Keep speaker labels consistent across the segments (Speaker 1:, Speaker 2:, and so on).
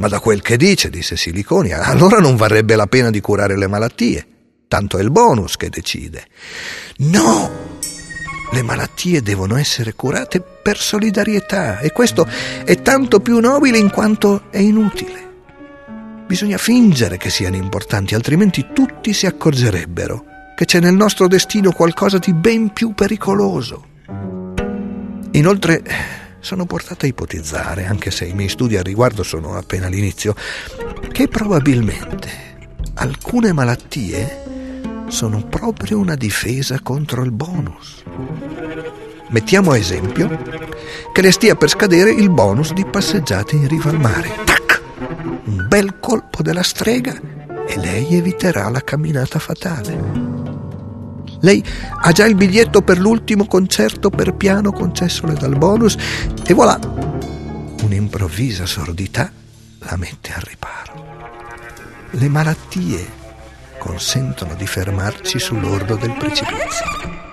Speaker 1: Ma da quel che dice, disse Siliconi, allora non varrebbe la pena di curare le malattie. Tanto è il bonus che decide. No! Le malattie devono essere curate per solidarietà e questo è tanto più nobile in quanto è inutile. Bisogna fingere che siano importanti, altrimenti tutti si accorgerebbero che c'è nel nostro destino qualcosa di ben più pericoloso. Inoltre, sono portato a ipotizzare, anche se i miei studi al riguardo sono appena all'inizio, che probabilmente alcune malattie sono proprio una difesa contro il bonus. Mettiamo a esempio che le stia per scadere il bonus di passeggiate in riva al mare. Tac! Un bel colpo della strega e lei eviterà la camminata fatale. Lei ha già il biglietto per l'ultimo concerto per piano concessole dal bonus e voilà! Un'improvvisa sordità la mette al riparo. Le malattie consentono di fermarci sull'orlo del precipizio.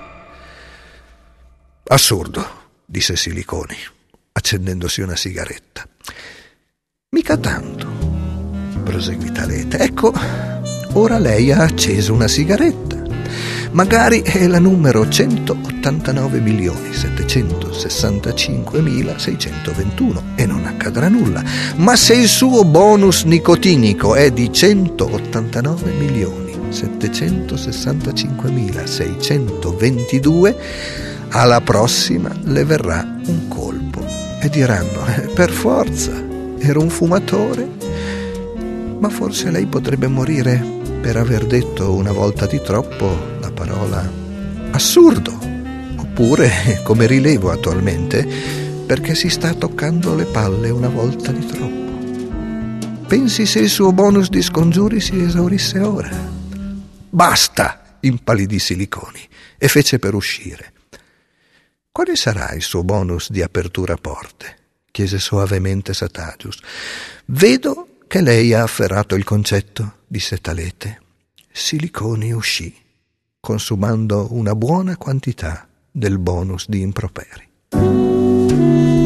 Speaker 1: Assurdo, disse Siliconi, accendendosi una sigaretta. Mica tanto, proseguì Talete. Ecco, ora lei ha acceso una sigaretta. Magari è la numero 189.765.621 e non accadrà nulla. Ma se il suo bonus nicotinico è di 189.765.622, alla prossima le verrà un colpo e diranno: per forza, era un fumatore. Ma forse lei potrebbe morire per aver detto una volta di troppo la parola assurdo, oppure, come rilevo attualmente, perché si sta toccando le palle una volta di troppo. Pensi se il suo bonus di scongiuri si esaurisse ora. Basta, impallidì Siliconi e fece per uscire. Quale sarà il suo bonus di apertura porte? Chiese soavemente Satagius. Vedo che lei ha afferrato il concetto, disse Talete. Siliconi uscì, consumando una buona quantità del bonus di improperi.